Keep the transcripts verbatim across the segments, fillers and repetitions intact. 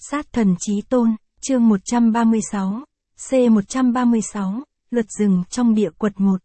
Sát thần chí tôn, chương một trăm ba mươi sáu, C một trăm ba mươi sáu, luật rừng trong địa quật một.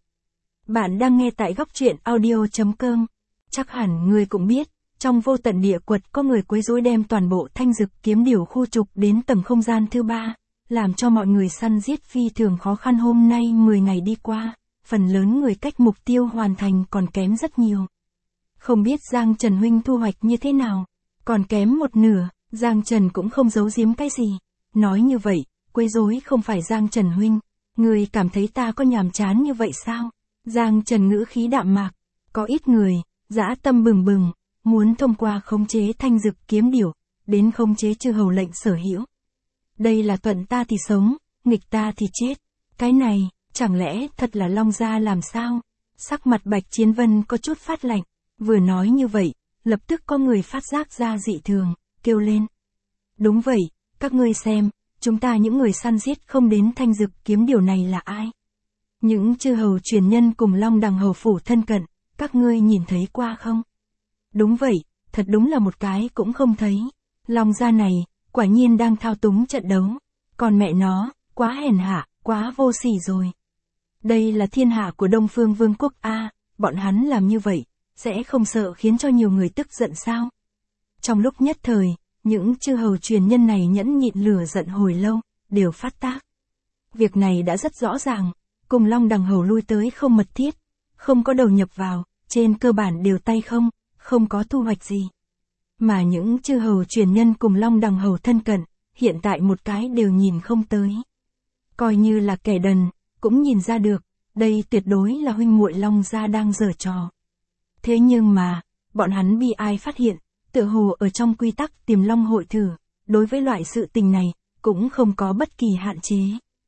Bạn đang nghe tại góc truyện audio.com. Chắc hẳn người cũng biết, trong vô tận địa quật có người quấy rối đem toàn bộ thanh dực kiếm điểu khu trục đến tầng không gian thứ ba, làm cho mọi người săn giết phi thường khó khăn. Hôm nay mười ngày đi qua, phần lớn người cách mục tiêu hoàn thành còn kém rất nhiều. Không biết Giang Trần huynh thu hoạch như thế nào, còn kém một nửa. Giang Trần cũng không giấu giếm cái gì. Nói như vậy, quấy rối không phải Giang Trần huynh. Người cảm thấy ta có nhàm chán như vậy sao? Giang Trần ngữ khí đạm mạc. Có ít người, dã tâm bừng bừng, muốn thông qua khống chế thanh dực kiếm điểu, đến khống chế chư hầu lệnh sở hữu. Đây là thuận ta thì sống, nghịch ta thì chết. Cái này, chẳng lẽ thật là Long Gia làm sao? Sắc mặt Bạch Chiến Vân có chút phát lạnh. Vừa nói như vậy, lập tức có người phát giác ra dị thường, kêu lên. Đúng vậy, các ngươi xem, chúng ta những người săn giết không đến thanh dực kiếm điều này là ai? Những chư hầu truyền nhân cùng Long Đằng hầu phủ thân cận, các ngươi nhìn thấy qua không? Đúng vậy, thật đúng là một cái cũng không thấy. Long gia này, quả nhiên đang thao túng trận đấu. Còn mẹ nó, quá hèn hạ, quá vô sỉ rồi. Đây là thiên hạ của Đông Phương Vương quốc A, bọn hắn làm như vậy, sẽ không sợ khiến cho nhiều người tức giận sao? Trong lúc nhất thời, những chư hầu truyền nhân này nhẫn nhịn lửa giận hồi lâu, đều phát tác. Việc này đã rất rõ ràng, cùng Long Đằng hầu lui tới không mật thiết, không có đầu nhập vào, trên cơ bản đều tay không, không có thu hoạch gì. Mà những chư hầu truyền nhân cùng Long Đằng hầu thân cận, hiện tại một cái đều nhìn không tới. Coi như là kẻ đần, cũng nhìn ra được, đây tuyệt đối là huynh muội Long gia đang giở trò. Thế nhưng mà, bọn hắn bi ai phát hiện, tựa hồ ở trong quy tắc Tiềm Long hội thử, đối với loại sự tình này, cũng không có bất kỳ hạn chế.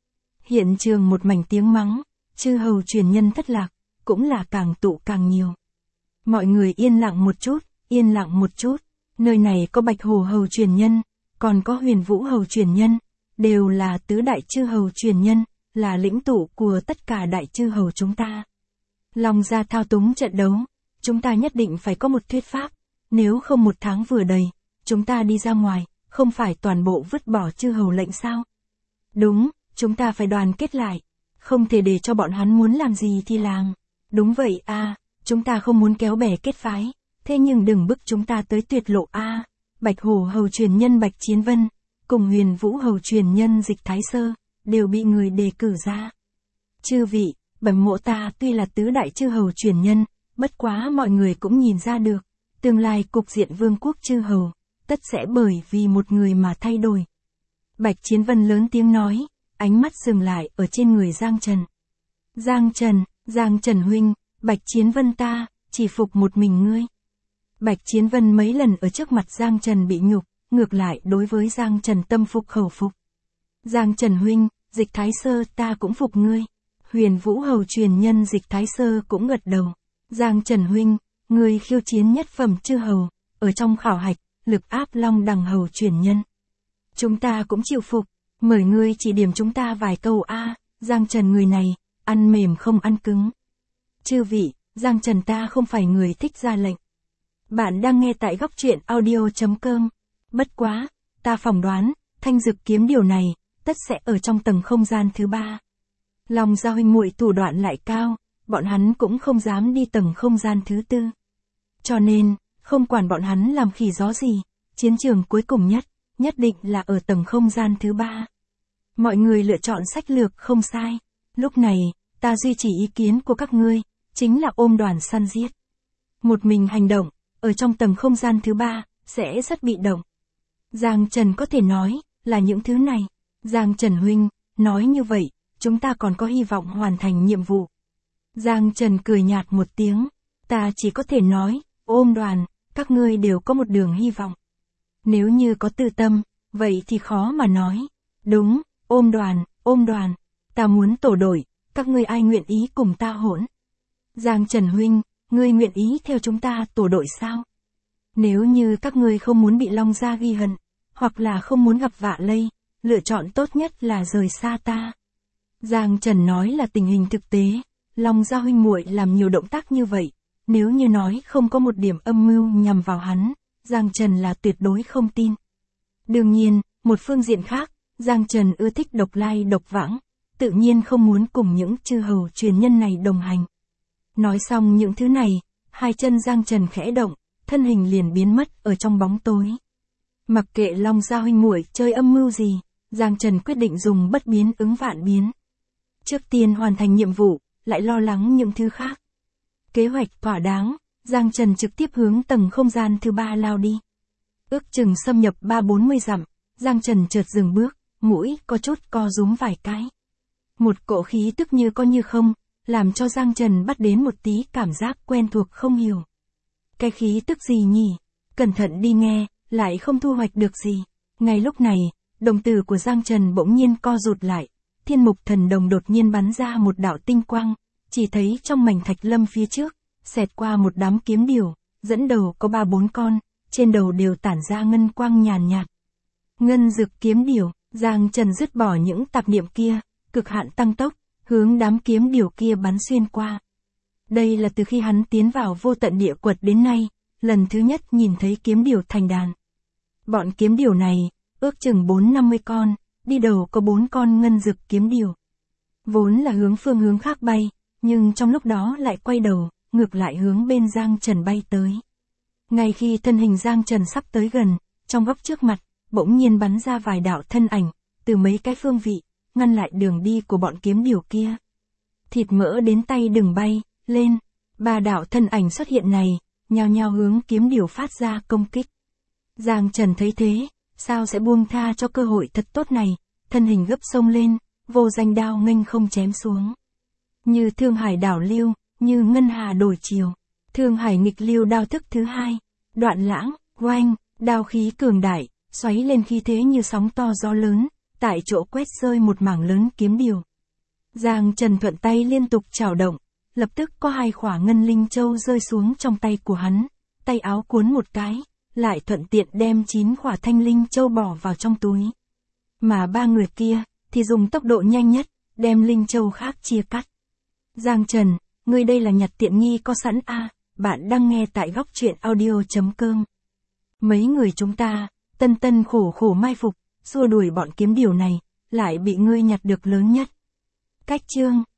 Hiện trường một mảnh tiếng mắng, chư hầu truyền nhân thất lạc, cũng là càng tụ càng nhiều. Mọi người yên lặng một chút, yên lặng một chút, nơi này có Bạch Hổ hầu truyền nhân, còn có Huyền Vũ hầu truyền nhân, đều là tứ đại chư hầu truyền nhân, là lĩnh tụ của tất cả đại chư hầu chúng ta. Long gia thao túng trận đấu, chúng ta nhất định phải có một thuyết pháp, nếu không một tháng vừa đầy, chúng ta đi ra ngoài, không phải toàn bộ vứt bỏ chư hầu lệnh sao? Đúng, chúng ta phải đoàn kết lại, không thể để cho bọn hắn muốn làm gì thì làm. Đúng vậy a, à, chúng ta không muốn kéo bè kết phái, thế nhưng đừng bức chúng ta tới tuyệt lộ a. À. Bạch Hổ hầu truyền nhân Bạch Chiến Vân, cùng Huyền Vũ hầu truyền nhân Dịch Thái Sơ, đều bị người đề cử ra. Chư vị, bẩm mộ ta tuy là tứ đại chư hầu truyền nhân, bất quá mọi người cũng nhìn ra được, tương lai cục diện vương quốc chư hầu, tất sẽ bởi vì một người mà thay đổi. Bạch Chiến Vân lớn tiếng nói, ánh mắt dừng lại ở trên người Giang Trần. Giang Trần, Giang Trần huynh, Bạch Chiến Vân ta, chỉ phục một mình ngươi. Bạch Chiến Vân mấy lần ở trước mặt Giang Trần bị nhục, ngược lại đối với Giang Trần tâm phục khẩu phục. Giang Trần huynh, Dịch Thái Sơ ta cũng phục ngươi. Huyền Vũ hầu truyền nhân Dịch Thái Sơ cũng gật đầu. Giang Trần huynh, ngươi khiêu chiến nhất phẩm chư hầu, ở trong khảo hạch, lực áp Long Đằng hầu truyền nhân. Chúng ta cũng chịu phục, mời ngươi chỉ điểm chúng ta vài câu a. À, Giang Trần người này, ăn mềm không ăn cứng. Chư vị, Giang Trần ta không phải người thích ra lệnh. Bạn đang nghe tại góc truyện audio.com. Bất quá, ta phỏng đoán, thanh dực kiếm điều này, tất sẽ ở trong tầng không gian thứ ba. Long gia huynh muội thủ đoạn lại cao, bọn hắn cũng không dám đi tầng không gian thứ tư. Cho nên, không quản bọn hắn làm khỉ gió gì, chiến trường cuối cùng nhất, nhất định là ở tầng không gian thứ ba. Mọi người lựa chọn sách lược không sai. Lúc này, ta duy trì ý kiến của các ngươi, chính là ôm đoàn săn giết. Một mình hành động, ở trong tầng không gian thứ ba, sẽ rất bị động. Giang Trần có thể nói, là những thứ này. Giang Trần huynh, nói như vậy, chúng ta còn có hy vọng hoàn thành nhiệm vụ. Giang Trần cười nhạt một tiếng, ta chỉ có thể nói, ôm đoàn, các ngươi đều có một đường hy vọng. Nếu như có tư tâm, vậy thì khó mà nói. Đúng, ôm đoàn, ôm đoàn, ta muốn tổ đội, các ngươi ai nguyện ý cùng ta hỗn? Giang Trần huynh, ngươi nguyện ý theo chúng ta tổ đội sao? Nếu như các ngươi không muốn bị Long gia ghi hận, hoặc là không muốn gặp vạ lây, lựa chọn tốt nhất là rời xa ta. Giang Trần nói là tình hình thực tế, Long gia huynh muội làm nhiều động tác như vậy, nếu như nói không có một điểm âm mưu nhằm vào hắn, Giang Trần là tuyệt đối không tin. Đương nhiên, Một phương diện khác, Giang Trần ưa thích độc lai độc vãng, tự nhiên không muốn cùng những chư hầu truyền nhân này đồng hành. Nói xong những thứ này, hai chân Giang Trần khẽ động, thân hình liền biến mất ở trong bóng tối. Mặc kệ Long Gia huynh muội chơi âm mưu gì, Giang Trần quyết định dùng bất biến ứng vạn biến. Trước tiên hoàn thành nhiệm vụ, lại lo lắng những thứ khác. Kế hoạch thỏa đáng, Giang Trần trực tiếp hướng tầng không gian thứ ba lao đi. Ước chừng xâm nhập ba bốn mươi dặm, Giang Trần chợt dừng bước, mũi có chút co rúm vài cái. Một cỗ khí tức như có như không, làm cho Giang Trần bắt đến một tí cảm giác quen thuộc không hiểu. Cái khí tức gì nhỉ? Cẩn thận đi nghe, lại không thu hoạch được gì. Ngay lúc này, đồng tử của Giang Trần bỗng nhiên co rụt lại, thiên mục thần đồng đột nhiên bắn ra một đạo tinh quang, chỉ thấy trong mảnh thạch lâm phía trước, xẹt qua một đám kiếm điểu, dẫn đầu có ba bốn con, trên đầu đều tản ra ngân quang nhàn nhạt. Ngân dực kiếm điểu, Giang Trần dứt bỏ những tạp niệm kia, cực hạn tăng tốc, hướng đám kiếm điểu kia bắn xuyên qua. Đây là từ khi hắn tiến vào vô tận địa quật đến nay, lần thứ nhất nhìn thấy kiếm điểu thành đàn. Bọn kiếm điểu này, ước chừng bốn năm mươi con, đi đầu có bốn con ngân dực kiếm điểu. Vốn là hướng phương hướng khác bay, nhưng trong lúc đó lại quay đầu, ngược lại hướng bên Giang Trần bay tới. Ngay khi thân hình Giang Trần sắp tới gần, trong góc trước mặt, bỗng nhiên bắn ra vài đạo thân ảnh, từ mấy cái phương vị, ngăn lại đường đi của bọn kiếm điểu kia. Thịt mỡ đến tay đừng bay, lên, ba đạo thân ảnh xuất hiện này, nhao nhao hướng kiếm điểu phát ra công kích. Giang Trần thấy thế, sao sẽ buông tha cho cơ hội thật tốt này, thân hình gấp sông lên, vô danh đao nghênh không chém xuống. Như Thương Hải đảo lưu, như ngân hà đổi chiều. Thương Hải nghịch lưu đao thức thứ hai, đoạn lãng, oanh, đao khí cường đại, xoáy lên khí thế như sóng to gió lớn, tại chỗ quét rơi một mảng lớn kiếm điểu. Giang Trần thuận tay liên tục chảo động, lập tức có hai khỏa ngân linh châu rơi xuống trong tay của hắn, tay áo cuốn một cái, lại thuận tiện đem chín khỏa thanh linh châu bỏ vào trong túi. Mà ba người kia, thì dùng tốc độ nhanh nhất, đem linh châu khác chia cắt. Giang Trần, ngươi đây là nhặt tiện nghi có sẵn a à, bạn đang nghe tại góc truyện audio chấm com. Mấy người chúng ta, tân tân khổ khổ mai phục, xua đuổi bọn kiếm điểu này, lại bị ngươi nhặt được lớn nhất. Cách chương